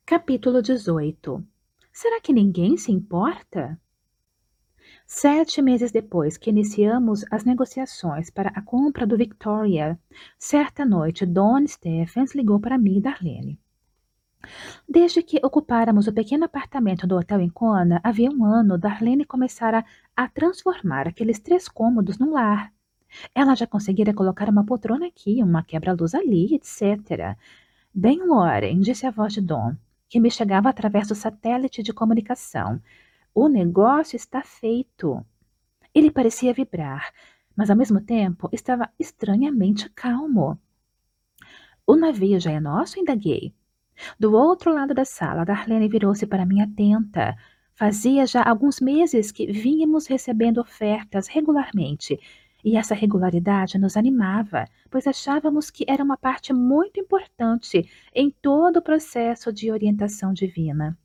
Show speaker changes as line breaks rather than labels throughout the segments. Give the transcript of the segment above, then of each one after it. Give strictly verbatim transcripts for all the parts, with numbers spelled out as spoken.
Capítulo dezoito. Será que ninguém se importa? Sete meses depois que iniciamos as negociações para a compra do Victoria, certa noite Don Stephens ligou para mim e Darlene. Desde que ocupáramos o pequeno apartamento do hotel em Kona, havia um ano, Darlene começara a transformar aqueles três cômodos num lar. Ela já conseguira colocar uma poltrona aqui, uma quebra-luz ali, etcétera. Bem, Warren, disse a voz de Don, que me chegava através do satélite de comunicação. O negócio está feito. Ele parecia vibrar, mas ao mesmo tempo estava estranhamente calmo. O navio já é nosso? Indaguei. Do outro lado da sala, Darlene virou-se para mim atenta. Fazia já alguns meses que vínhamos recebendo ofertas regularmente, e essa regularidade nos animava, pois achávamos que era uma parte muito importante em todo o processo de orientação divina.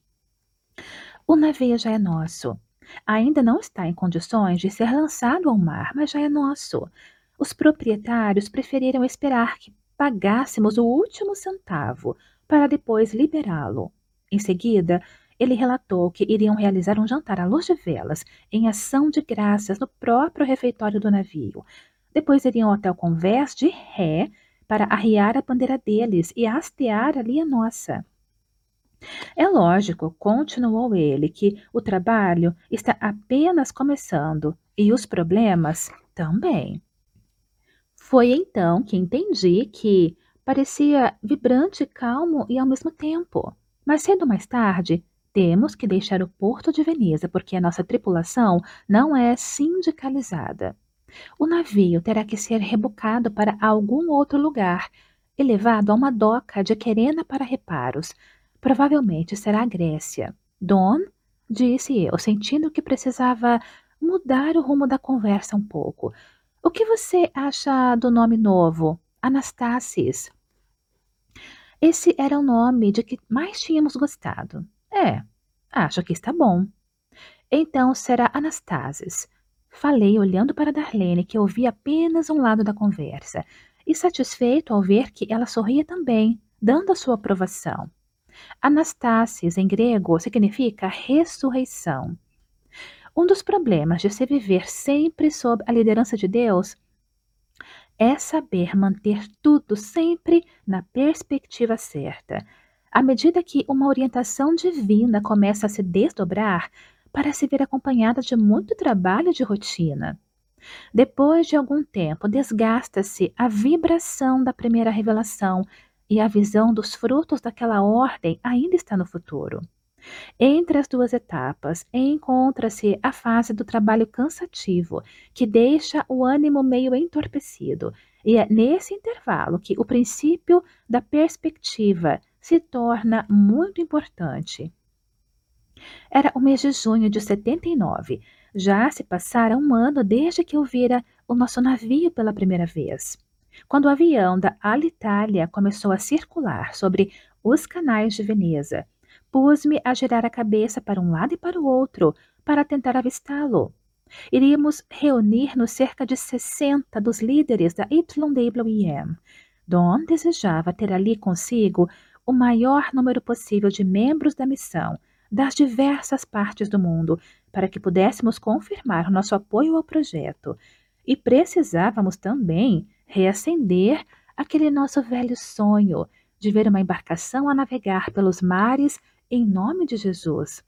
O navio já é nosso. Ainda não está em condições de ser lançado ao mar, mas já é nosso. Os proprietários preferiram esperar que pagássemos o último centavo para depois liberá-lo. Em seguida, ele relatou que iriam realizar um jantar à luz de velas em ação de graças no próprio refeitório do navio. Depois iriam ao hotel Converse de ré para arriar a bandeira deles e hastear ali a nossa. É lógico, continuou ele, que o trabalho está apenas começando e os problemas também. Foi então que entendi que parecia vibrante, calmo e ao mesmo tempo. Mas cedo ou mais tarde, temos que deixar o Porto de Veneza porque a nossa tripulação não é sindicalizada. O navio terá que ser rebocado para algum outro lugar e levado a uma doca de Querena para reparos. Provavelmente será a Grécia. Don, disse eu, sentindo que precisava mudar o rumo da conversa um pouco. O que você acha do nome novo? Anastácios. Esse era o nome de que mais tínhamos gostado. É, acho que está bom. Então será Anastácios. Falei olhando para Darlene, que ouvia apenas um lado da conversa, e satisfeito ao ver que ela sorria também, dando a sua aprovação. Anastácios, em grego, significa ressurreição. Um dos problemas de se viver sempre sob a liderança de Deus é saber manter tudo sempre na perspectiva certa. À medida que uma orientação divina começa a se desdobrar, parece vir acompanhada de muito trabalho de rotina. Depois de algum tempo, desgasta-se a vibração da primeira revelação e a visão dos frutos daquela ordem ainda está no futuro. Entre as duas etapas, encontra-se a fase do trabalho cansativo, que deixa o ânimo meio entorpecido, e é nesse intervalo que o princípio da perspectiva se torna muito importante. Era o mês de junho de setenta e nove. Já se passara um ano desde que eu vira o nosso navio pela primeira vez. Quando o avião da Alitalia começou a circular sobre os canais de Veneza, pus-me a girar a cabeça para um lado e para o outro para tentar avistá-lo. Iríamos reunir-nos cerca de sessenta dos líderes da Y W M. Don desejava ter ali consigo o maior número possível de membros da missão, das diversas partes do mundo, para que pudéssemos confirmar o nosso apoio ao projeto. E precisávamos também reacender aquele nosso velho sonho de ver uma embarcação a navegar pelos mares em nome de Jesus.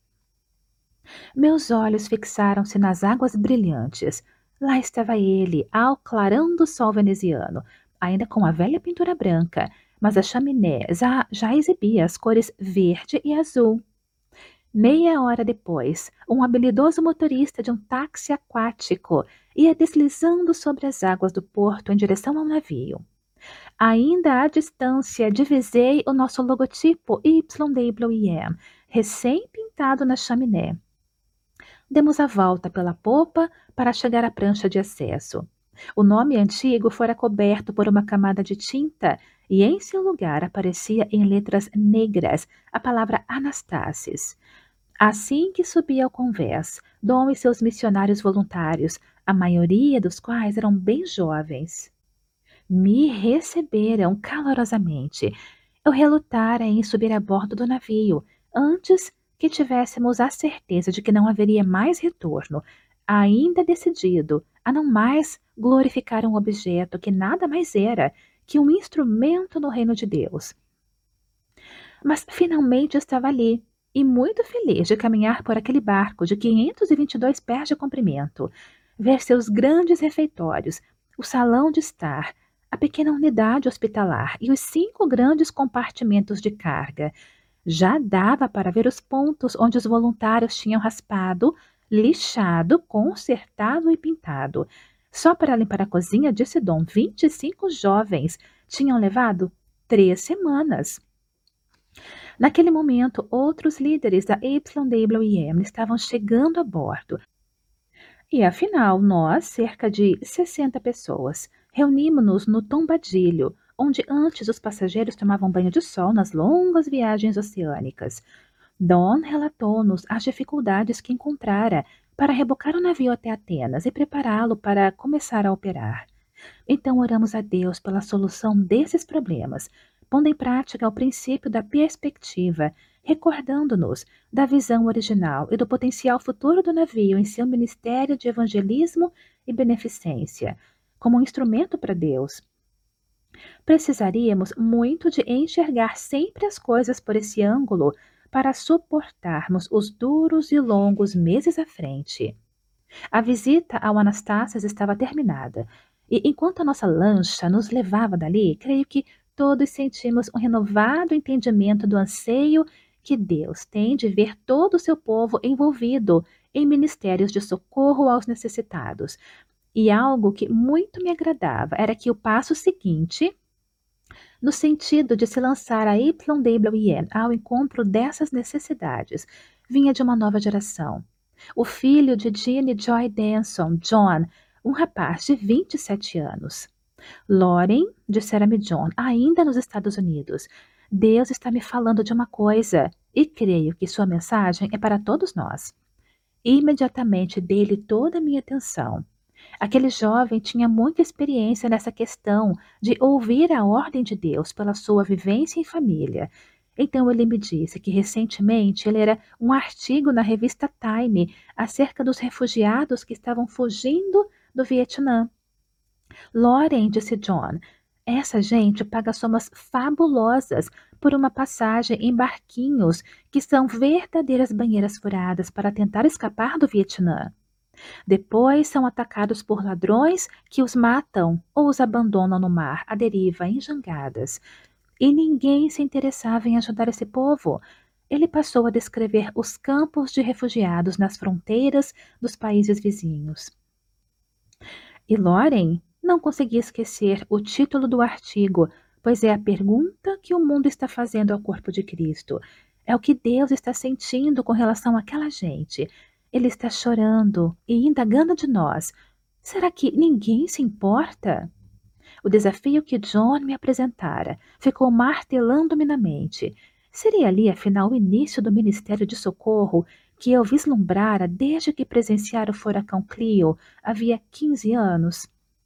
Meus olhos fixaram-se nas águas brilhantes. Lá estava ele, ao clarão do sol veneziano, ainda com a velha pintura branca, mas a chaminé já, já exibia as cores verde e azul. Meia hora depois, um habilidoso motorista de um táxi aquático ia deslizando sobre as águas do porto em direção ao navio. Ainda à distância, divisei o nosso logotipo Y W M, recém-pintado na chaminé. Demos a volta pela popa para chegar à prancha de acesso. O nome antigo fora coberto por uma camada de tinta e em seu lugar aparecia em letras negras a palavra Anastácios. Assim que subi ao convés, Dom e seus missionários voluntários, a maioria dos quais eram bem jovens, me receberam calorosamente Eu relutara em subir a bordo do navio, antes que tivéssemos a certeza de que não haveria mais retorno, ainda decidido a não mais glorificar um objeto que nada mais era que um instrumento no reino de Deus. Mas finalmente estava ali, e muito feliz de caminhar por aquele barco de quinhentos e vinte e dois pés de comprimento, ver seus grandes refeitórios, o salão de estar, a pequena unidade hospitalar e os cinco grandes compartimentos de carga. Já dava para ver os pontos onde os voluntários tinham raspado, lixado, consertado e pintado. Só para limpar a cozinha, disse Dom, vinte e cinco jovens tinham levado três semanas. Naquele momento, outros líderes da Y W M estavam chegando a bordo. E afinal, nós, cerca de sessenta pessoas, reunimos-nos no Tombadilho, onde antes os passageiros tomavam banho de sol nas longas viagens oceânicas. Don relatou-nos as dificuldades que encontrara para rebocar o navio até Atenas e prepará-lo para começar a operar. Então oramos a Deus pela solução desses problemas, pondo em prática o princípio da perspectiva, recordando-nos da visão original e do potencial futuro do navio em seu ministério de evangelismo e beneficência, como um instrumento para Deus. Precisaríamos muito de enxergar sempre as coisas por esse ângulo para suportarmos os duros e longos meses à frente. A visita ao Anastácias estava terminada, e enquanto a nossa lancha nos levava dali, creio que todos sentimos um renovado entendimento do anseio que Deus tem de ver todo o seu povo envolvido em ministérios de socorro aos necessitados. E algo que muito me agradava era que o passo seguinte, no sentido de se lançar a Y W M ao encontro dessas necessidades, vinha de uma nova geração. O filho de Jean e Joy Denson, John, um rapaz de vinte e sete anos. Lauren, dissera-me John, ainda nos Estados Unidos. Deus está me falando de uma coisa, e creio que sua mensagem é para todos nós. Imediatamente dei-lhe toda a minha atenção. Aquele jovem tinha muita experiência nessa questão de ouvir a ordem de Deus pela sua vivência em família. Então ele me disse que recentemente ele era um artigo na revista Time acerca dos refugiados que estavam fugindo do Vietnã. Lauren, disse John, essa gente paga somas fabulosas por uma passagem em barquinhos que são verdadeiras banheiras furadas para tentar escapar do Vietnã. Depois são atacados por ladrões que os matam ou os abandonam no mar à deriva em jangadas. E ninguém se interessava em ajudar esse povo. Ele passou a descrever os campos de refugiados nas fronteiras dos países vizinhos. E Lauren não conseguia esquecer o título do artigo, pois é a pergunta que o mundo está fazendo ao corpo de Cristo. É o que Deus está sentindo com relação àquela gente. Ele está chorando e indagando de nós. Será que ninguém se importa? O desafio que John me apresentara ficou martelando-me na mente. Seria ali, afinal, o início do ministério de socorro que eu vislumbrara desde que presenciara o furacão Cleo havia quinze anos?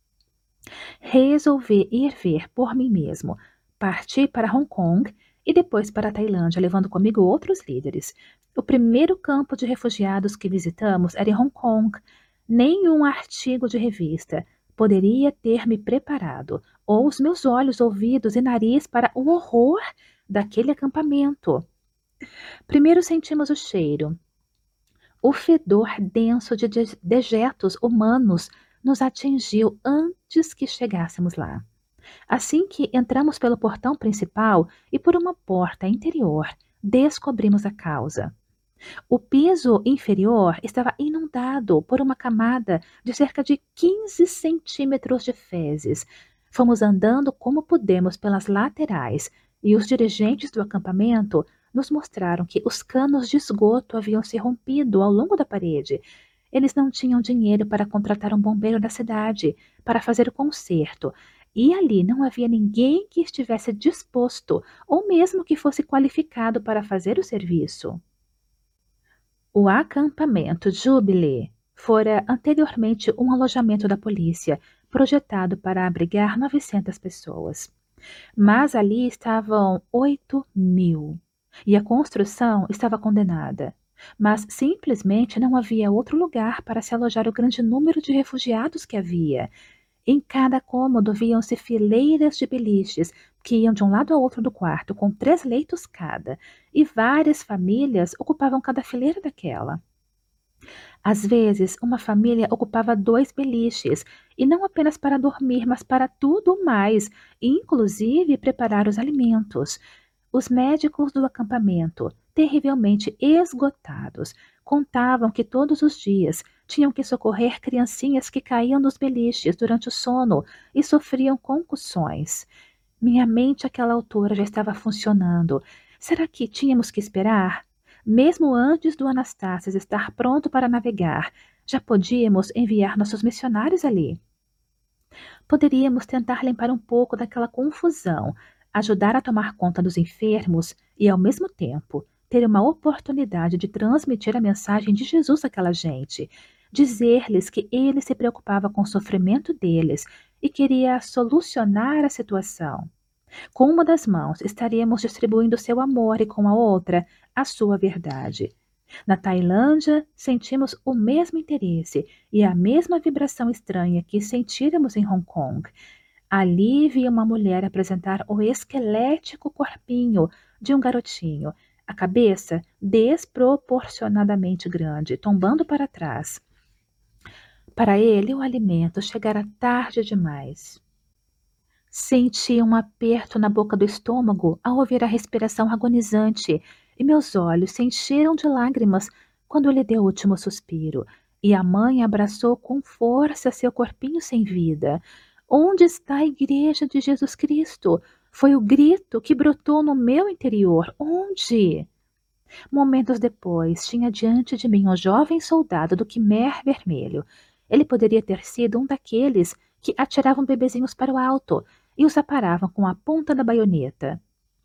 Resolvi ir ver por mim mesmo. Parti para Hong Kong e depois para a Tailândia, levando comigo outros líderes. O primeiro campo de refugiados que visitamos era em Hong Kong. Nenhum artigo de revista poderia ter me preparado, ou os meus olhos, ouvidos e nariz para o horror daquele acampamento. Primeiro sentimos o cheiro. O fedor denso de dejetos humanos nos atingiu antes que chegássemos lá. Assim que entramos pelo portão principal e por uma porta interior, descobrimos a causa. O piso inferior estava inundado por uma camada de cerca de quinze centímetros de fezes. Fomos andando como pudemos pelas laterais e os dirigentes do acampamento nos mostraram que os canos de esgoto haviam se rompido ao longo da parede. Eles não tinham dinheiro para contratar um bombeiro da cidade para fazer o conserto, e ali não havia ninguém que estivesse disposto ou mesmo que fosse qualificado para fazer o serviço. O acampamento Jubilee fora anteriormente um alojamento da polícia, projetado para abrigar novecentas pessoas. Mas ali estavam oito mil. E a construção estava condenada. Mas simplesmente não havia outro lugar para se alojar o grande número de refugiados que havia. Em cada cômodo viam-se fileiras de beliches que iam de um lado ao outro do quarto, com três leitos cada, e várias famílias ocupavam cada fileira daquela. Às vezes, uma família ocupava dois beliches, e não apenas para dormir, mas para tudo mais, inclusive preparar os alimentos. Os médicos do acampamento, terrivelmente esgotados, contavam que todos os dias tinham que socorrer criancinhas que caíam dos beliches durante o sono e sofriam concussões. Minha mente àquela altura já estava funcionando. Será que tínhamos que esperar? Mesmo antes do Anastácios estar pronto para navegar, já podíamos enviar nossos missionários ali. Poderíamos tentar limpar um pouco daquela confusão, ajudar a tomar conta dos enfermos e, ao mesmo tempo, ter uma oportunidade de transmitir a mensagem de Jesus àquela gente, dizer-lhes que ele se preocupava com o sofrimento deles e queria solucionar a situação. Com uma das mãos estaríamos distribuindo seu amor e com a outra a sua verdade. Na Tailândia, sentimos o mesmo interesse e a mesma vibração estranha que sentíramos em Hong Kong. Ali vi uma mulher apresentar o esquelético corpinho de um garotinho, a cabeça desproporcionadamente grande, tombando para trás. Para ele, o alimento chegara tarde demais. Senti um aperto na boca do estômago ao ouvir a respiração agonizante, e meus olhos se encheram de lágrimas quando ele deu o último suspiro, e a mãe abraçou com força seu corpinho sem vida. Onde está a igreja de Jesus Cristo? Foi o grito que brotou no meu interior. Onde? Momentos depois, tinha diante de mim um jovem soldado do Khmer Vermelho. Ele poderia ter sido um daqueles que atiravam bebezinhos para o alto e os aparavam com a ponta da baioneta.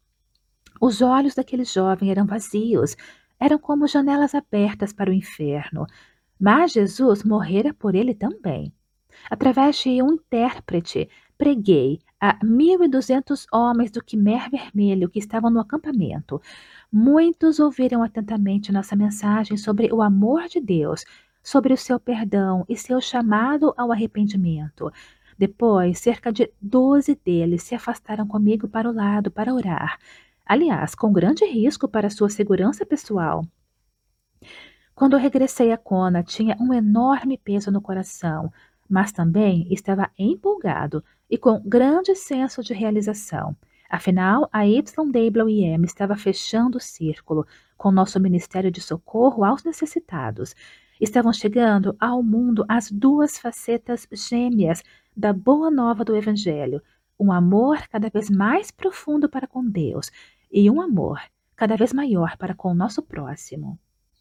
Os olhos daquele jovem eram vazios, eram como janelas abertas para o inferno. Mas Jesus morrera por ele também. Através de um intérprete, preguei a mil e duzentos homens do Khmer Vermelho que estavam no acampamento. Muitos ouviram atentamente nossa mensagem sobre o amor de Deus, sobre o seu perdão e seu chamado ao arrependimento. Depois, cerca de doze deles se afastaram comigo para o lado para orar. Aliás, com grande risco para sua segurança pessoal. Quando eu regressei a Kona, tinha um enorme peso no coração, mas também estava empolgado e com grande senso de realização. Afinal, a Y W I M estava fechando o círculo com nosso Ministério de Socorro aos Necessitados. Estavam chegando ao mundo as duas facetas gêmeas da boa nova do Evangelho, um amor cada vez mais profundo para com Deus e um amor cada vez maior para com o nosso próximo.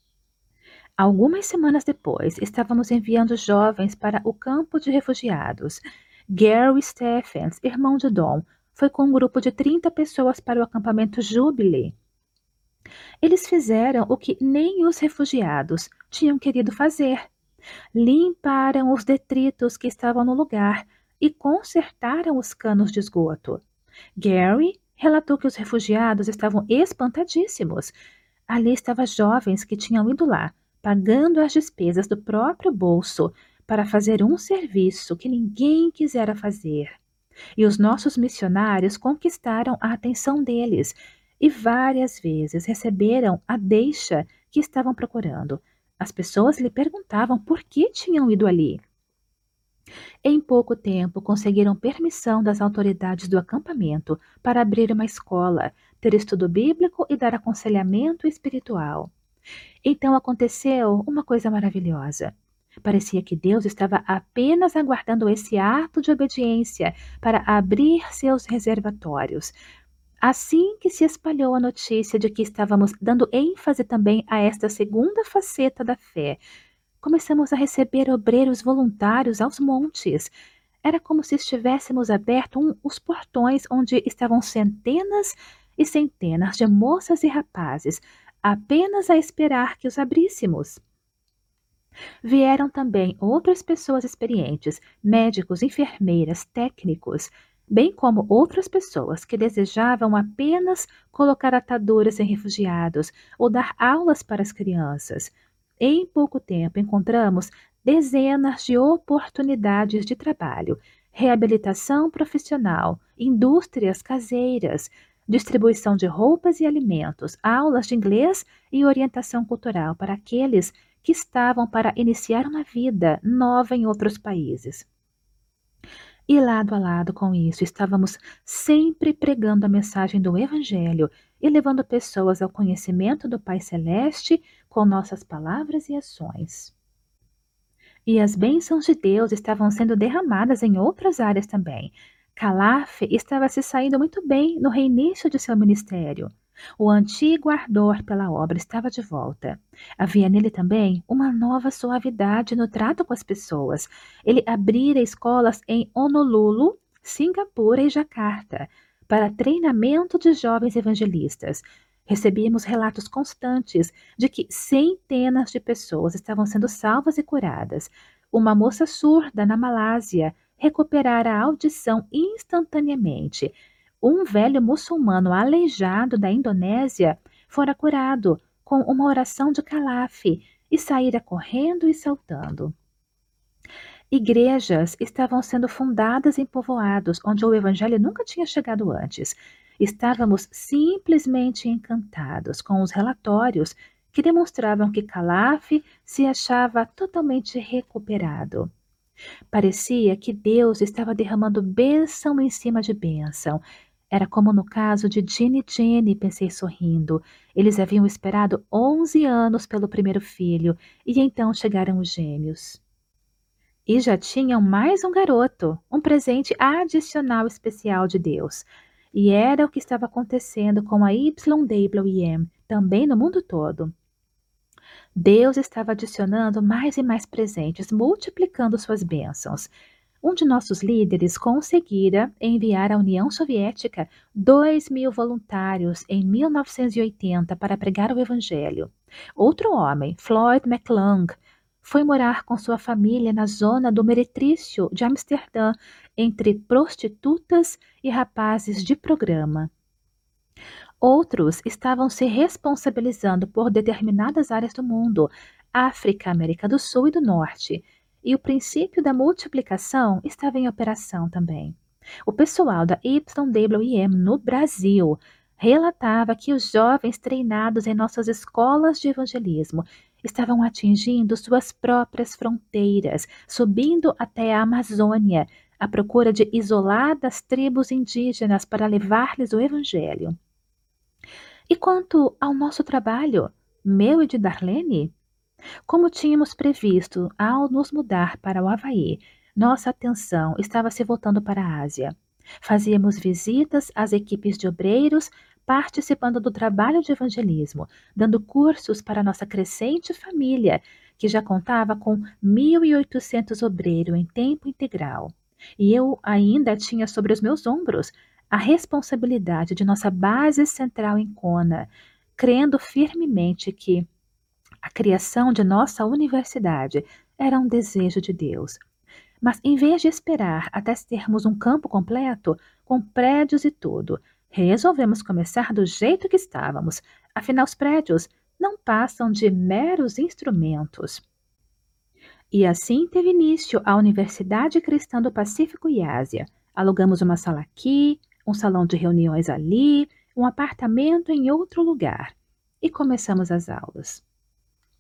Algumas semanas depois, estávamos enviando jovens para o campo de refugiados. Gary Stephens, irmão de Dom, foi com um grupo de trinta pessoas para o acampamento Jubilee. Eles fizeram o que nem os refugiados tinham querido fazer. Limparam os detritos que estavam no lugar e consertaram os canos de esgoto. Gary relatou que os refugiados estavam espantadíssimos. Ali estavam jovens que tinham ido lá, pagando as despesas do próprio bolso para fazer um serviço que ninguém quisera fazer. E os nossos missionários conquistaram a atenção deles e várias vezes receberam a deixa que estavam procurando. As pessoas lhe perguntavam por que tinham ido ali. Em pouco tempo, conseguiram permissão das autoridades do acampamento para abrir uma escola, ter estudo bíblico e dar aconselhamento espiritual. Então aconteceu uma coisa maravilhosa. Parecia que Deus estava apenas aguardando esse ato de obediência para abrir seus reservatórios. Assim que se espalhou a notícia de que estávamos dando ênfase também a esta segunda faceta da fé, começamos a receber obreiros voluntários aos montes. Era como se estivéssemos aberto um, os portões onde estavam centenas e centenas de moças e rapazes, apenas a esperar que os abríssemos. Vieram também outras pessoas experientes, médicos, enfermeiras, técnicos. bem como outras pessoas que desejavam apenas colocar ataduras em refugiados ou dar aulas para as crianças. Em pouco tempo, encontramos dezenas de oportunidades de trabalho, reabilitação profissional, indústrias caseiras, distribuição de roupas e alimentos, aulas de inglês e orientação cultural para aqueles que estavam para iniciar uma vida nova em outros países. E lado a lado com isso, estávamos sempre pregando a mensagem do Evangelho e levando pessoas ao conhecimento do Pai Celeste com nossas palavras e ações. E as bênçãos de Deus estavam sendo derramadas em outras áreas também. Calaf estava se saindo muito bem no reinício de seu ministério. O antigo ardor pela obra estava de volta. Havia nele também uma nova suavidade no trato com as pessoas. Ele abrira escolas em Honolulu, Singapura e Jacarta para treinamento de jovens evangelistas. Recebíamos relatos constantes de que centenas de pessoas estavam sendo salvas e curadas. Uma moça surda na Malásia recuperara a audição instantaneamente. Um velho muçulmano aleijado da Indonésia fora curado com uma oração de Calaf e saíra correndo e saltando. Igrejas estavam sendo fundadas em povoados onde o evangelho nunca tinha chegado antes. Estávamos simplesmente encantados com os relatórios que demonstravam que Calaf se achava totalmente recuperado. Parecia que Deus estava derramando bênção em cima de bênção. Era como no caso de Jeanne e Jenny, pensei sorrindo. Eles haviam esperado onze anos pelo primeiro filho e então chegaram os gêmeos. E já tinham mais um garoto, um presente adicional especial de Deus. E era o que estava acontecendo com a Y W E M, também no mundo todo. Deus estava adicionando mais e mais presentes, multiplicando suas bênçãos. Um de nossos líderes conseguira enviar à União Soviética dois mil voluntários em mil novecentos e oitenta para pregar o Evangelho. Outro homem, Floyd McClung, foi morar com sua família na zona do Meretrício de Amsterdã, entre prostitutas e rapazes de programa. Outros estavam se responsabilizando por determinadas áreas do mundo, África, América do Sul e do Norte, e o princípio da multiplicação estava em operação também. O pessoal da Y W E M no Brasil relatava que os jovens treinados em nossas escolas de evangelismo estavam atingindo suas próprias fronteiras, subindo até a Amazônia, à procura de isoladas tribos indígenas para levar-lhes o evangelho. E quanto ao nosso trabalho, meu e de Darlene? Como tínhamos previsto ao nos mudar para o Havaí, nossa atenção estava se voltando para a Ásia. Fazíamos visitas às equipes de obreiros, participando do trabalho de evangelismo, dando cursos para nossa crescente família, que já contava com mil e oitocentos obreiros em tempo integral. E eu ainda tinha sobre os meus ombros a responsabilidade de nossa base central em Kona, crendo firmemente que a criação de nossa universidade era um desejo de Deus. Mas em vez de esperar até termos um campo completo, com prédios e tudo, resolvemos começar do jeito que estávamos. Afinal, os prédios não passam de meros instrumentos. E assim teve início a Universidade Cristã do Pacífico e Ásia. Alugamos uma sala aqui, um salão de reuniões ali, um apartamento em outro lugar. E começamos as aulas.